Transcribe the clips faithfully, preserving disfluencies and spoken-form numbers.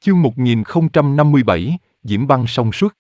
Chương một nghìn không trăm năm mươi bảy, Diễm băng song suất.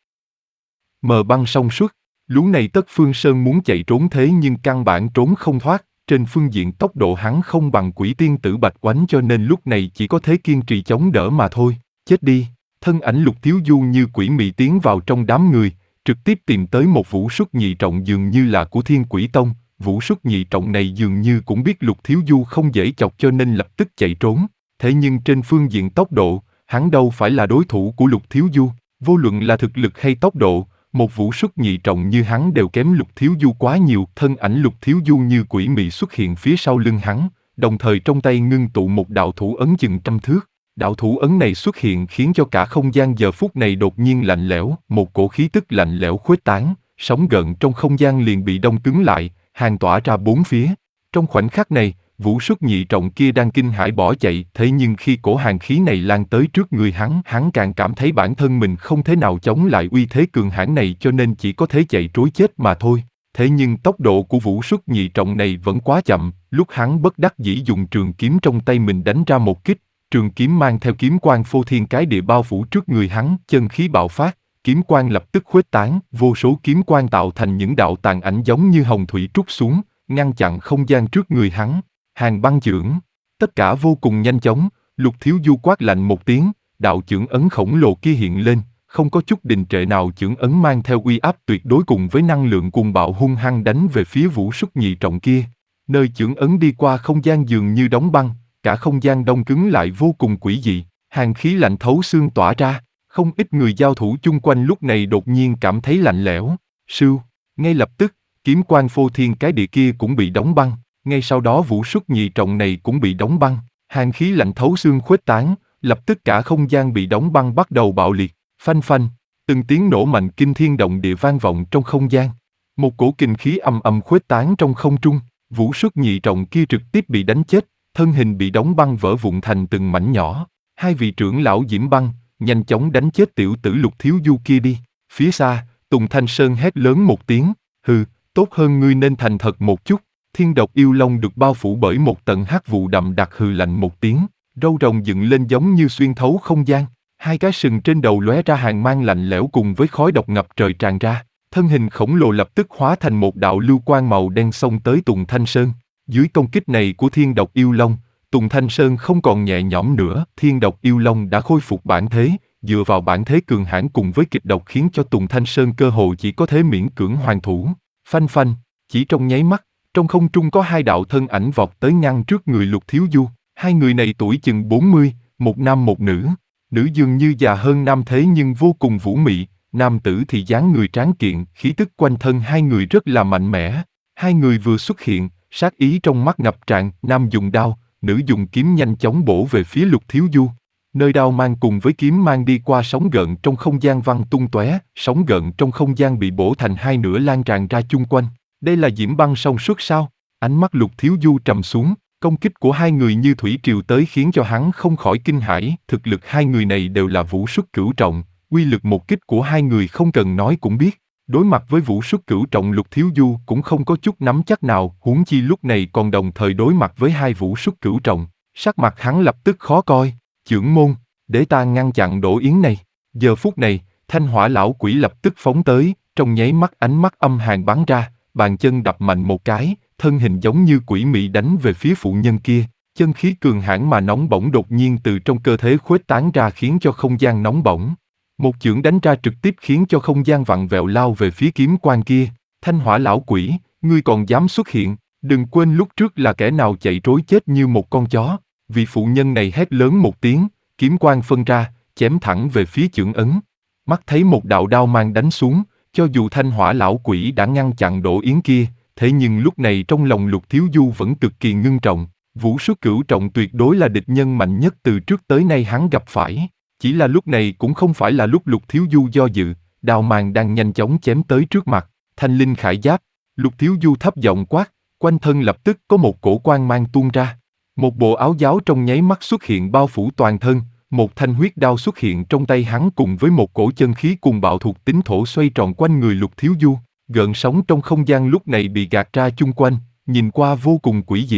Mờ băng song suất. Lú này Tất Phương Sơn muốn chạy trốn thế nhưng căn bản trốn không thoát, trên phương diện tốc độ hắn không bằng quỷ tiên tử Bạch Oánh cho nên lúc này chỉ có thế kiên trì chống đỡ mà thôi. Chết đi! Thân ảnh Lục Thiếu Du như quỷ mị tiến vào trong đám người, trực tiếp tìm tới một vũ xuất nhị trọng dường như là của Thiên Quỷ Tông. Vũ xuất nhị trọng này dường như cũng biết Lục Thiếu Du không dễ chọc cho nên lập tức chạy trốn. Thế nhưng trên phương diện tốc độ, hắn đâu phải là đối thủ của Lục Thiếu Du, vô luận là thực lực hay tốc độ, một vũ xuất nhị trọng như hắn đều kém Lục Thiếu Du quá nhiều. Thân ảnh Lục Thiếu Du như quỷ mị xuất hiện phía sau lưng hắn, đồng thời trong tay ngưng tụ một đạo thủ ấn chừng trăm thước. Đạo thủ ấn này xuất hiện khiến cho cả không gian giờ phút này đột nhiên lạnh lẽo, một cổ khí tức lạnh lẽo khuếch tán, sóng gợn trong không gian liền bị đông cứng lại, hàn tỏa ra bốn phía. Trong khoảnh khắc này, vũ xuất nhị trọng kia đang kinh hãi bỏ chạy, thế nhưng khi cổ hàn khí này lan tới trước người hắn, hắn càng cảm thấy bản thân mình không thể nào chống lại uy thế cường hãn này cho nên chỉ có thể chạy trối chết mà thôi. Thế nhưng tốc độ của vũ xuất nhị trọng này vẫn quá chậm, lúc hắn bất đắc dĩ dùng trường kiếm trong tay mình đánh ra một kích, trường kiếm mang theo kiếm quang phô thiên cái địa bao phủ trước người hắn, chân khí bạo phát, kiếm quang lập tức khuếch tán, vô số kiếm quang tạo thành những đạo tàn ảnh giống như hồng thủy trút xuống, ngăn chặn không gian trước người hắn. Hàn băng chưởng. Tất cả vô cùng nhanh chóng, Lục Thiếu Du quát lạnh một tiếng, đạo chưởng ấn khổng lồ kia hiện lên, không có chút đình trệ nào chưởng ấn mang theo uy áp tuyệt đối cùng với năng lượng cuồng bạo hung hăng đánh về phía vũ xuất nhị trọng kia. Nơi chưởng ấn đi qua không gian dường như đóng băng, cả không gian đông cứng lại vô cùng quỷ dị, hàn khí lạnh thấu xương tỏa ra, không ít người giao thủ chung quanh lúc này đột nhiên cảm thấy lạnh lẽo. Sưu, ngay lập tức, kiếm quang phô thiên cái địa kia cũng bị đóng băng. Ngay sau đó vũ xuất nhị trọng này cũng bị đóng băng, hàn khí lạnh thấu xương khuếch tán, lập tức cả không gian bị đóng băng bắt đầu bạo liệt, phanh phanh, từng tiếng nổ mạnh kinh thiên động địa vang vọng trong không gian. Một cổ kình khí ầm ầm khuếch tán trong không trung, vũ xuất nhị trọng kia trực tiếp bị đánh chết, thân hình bị đóng băng vỡ vụn thành từng mảnh nhỏ. Hai vị trưởng lão Diễm băng, nhanh chóng đánh chết tiểu tử Lục Thiếu Du kia đi. Phía xa, Tùng Thanh Sơn hét lớn một tiếng, hừ, tốt hơn ngươi nên thành thật một chút. Thiên độc yêu long được bao phủ bởi một tầng hắc vụ đậm đặc hừ lạnh một tiếng, râu rồng dựng lên giống như xuyên thấu không gian, hai cái sừng trên đầu lóe ra hàn mang lạnh lẽo cùng với khói độc ngập trời tràn ra, thân hình khổng lồ lập tức hóa thành một đạo lưu quang màu đen xông tới Tùng Thanh Sơn. Dưới công kích này của thiên độc yêu long, Tùng Thanh Sơn không còn nhẹ nhõm nữa, thiên độc yêu long đã khôi phục bản thế, dựa vào bản thế cường hãn cùng với kịch độc khiến cho Tùng Thanh Sơn cơ hồ chỉ có thể miễn cưỡng hoàn thủ. Phanh phanh, chỉ trong nháy mắt, trong không trung có hai đạo thân ảnh vọt tới ngăn trước người Lục Thiếu Du, hai người này tuổi chừng bốn mươi, một nam một nữ. Nữ dường như già hơn nam thế nhưng vô cùng vũ mị, nam tử thì dáng người tráng kiện, khí tức quanh thân hai người rất là mạnh mẽ. Hai người vừa xuất hiện, sát ý trong mắt ngập tràn, nam dùng đao, nữ dùng kiếm nhanh chóng bổ về phía Lục Thiếu Du. Nơi đao mang cùng với kiếm mang đi qua sóng gợn trong không gian văng tung tóe, sóng gợn trong không gian bị bổ thành hai nửa lan tràn ra chung quanh. Đây là Diễm băng song suất sao? Ánh mắt Lục Thiếu Du trầm xuống, công kích của hai người như thủy triều tới khiến cho hắn không khỏi kinh hãi. Thực lực hai người này đều là vũ xuất cửu trọng, uy lực một kích của hai người không cần nói cũng biết. Đối mặt với vũ xuất cửu trọng Lục Thiếu Du cũng không có chút nắm chắc nào, huống chi lúc này còn đồng thời đối mặt với hai vũ xuất cửu trọng. Sắc mặt hắn lập tức khó coi. Chưởng môn, để ta ngăn chặn Đỗ Yến này. Giờ phút này, Thanh Hỏa lão quỷ lập tức phóng tới, trong nháy mắt ánh mắt âm hàn bắn ra, bàn chân đập mạnh một cái, thân hình giống như quỷ mị đánh về phía phụ nhân kia. Chân khí cường hãn mà nóng bỏng đột nhiên từ trong cơ thể khuếch tán ra khiến cho không gian nóng bỏng. Một chưởng đánh ra trực tiếp khiến cho không gian vặn vẹo lao về phía kiếm quan kia. Thanh Hỏa lão quỷ, ngươi còn dám xuất hiện, đừng quên lúc trước là kẻ nào chạy trối chết như một con chó. Vị phụ nhân này hét lớn một tiếng, kiếm quang phân ra, chém thẳng về phía chưởng ấn. Mắt thấy một đạo đao mang đánh xuống, cho dù Thanh Hỏa lão quỷ đã ngăn chặn Đỗ Yến kia, thế nhưng lúc này trong lòng Lục Thiếu Du vẫn cực kỳ ngưng trọng. Vũ xuất cửu trọng tuyệt đối là địch nhân mạnh nhất từ trước tới nay hắn gặp phải. Chỉ là lúc này cũng không phải là lúc Lục Thiếu Du do dự, đao mang đang nhanh chóng chém tới trước mặt. Thanh linh khải giáp, Lục Thiếu Du thấp giọng quát, quanh thân lập tức có một cổ quang mang tuôn ra. Một bộ áo giáo trong nháy mắt xuất hiện bao phủ toàn thân, một thanh huyết đao xuất hiện trong tay hắn cùng với một cổ chân khí cùng bạo thuộc tính thổ xoay tròn quanh người Lục Thiếu Du. Gợn sóng trong không gian lúc này bị gạt ra chung quanh, nhìn qua vô cùng quỷ dị.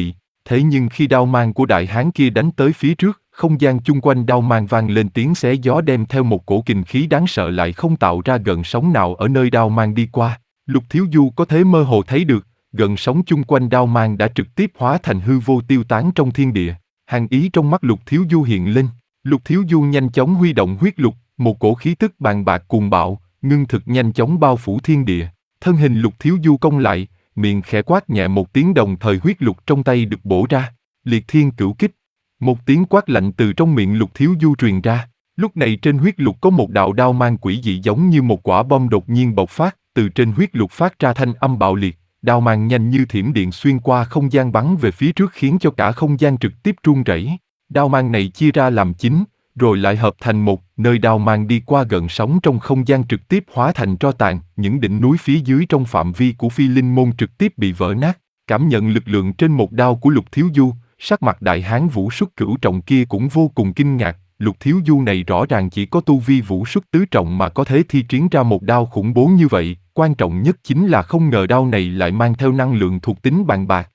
Thế nhưng khi đao mang của đại hán kia đánh tới phía trước, không gian chung quanh đao mang vang lên tiếng xé gió đem theo một cổ kình khí đáng sợ lại không tạo ra gợn sóng nào ở nơi đao mang đi qua. Lục Thiếu Du có thể mơ hồ thấy được, gợn sóng chung quanh đao mang đã trực tiếp hóa thành hư vô tiêu tán trong thiên địa. Hàn ý trong mắt Lục Thiếu Du hiện lên, Lục Thiếu Du nhanh chóng huy động huyết lục, một cổ khí tức bàn bạc cuồng bạo, ngưng thực nhanh chóng bao phủ thiên địa. Thân hình Lục Thiếu Du cong lại, miệng khẽ quát nhẹ một tiếng đồng thời huyết lục trong tay được bổ ra, liệt thiên cửu kích. Một tiếng quát lạnh từ trong miệng Lục Thiếu Du truyền ra, lúc này trên huyết lục có một đạo đao mang quỷ dị giống như một quả bom đột nhiên bộc phát, từ trên huyết lục phát ra thanh âm bạo liệt, đao mang nhanh như thiểm điện xuyên qua không gian bắn về phía trước khiến cho cả không gian trực tiếp rung rẩy. Đao mang này chia ra làm chín, rồi lại hợp thành một, nơi đao mang đi qua gợn sóng trong không gian trực tiếp hóa thành tro tàn, những đỉnh núi phía dưới trong phạm vi của Phi Linh môn trực tiếp bị vỡ nát. Cảm nhận lực lượng trên một đao của Lục Thiếu Du, sắc mặt đại hán vũ xuất cửu trọng kia cũng vô cùng kinh ngạc. Lục Thiếu Du này rõ ràng chỉ có tu vi vũ xuất tứ trọng mà có thể thi triển ra một đao khủng bố như vậy, quan trọng nhất chính là không ngờ đao này lại mang theo năng lượng thuộc tính bàn bạc.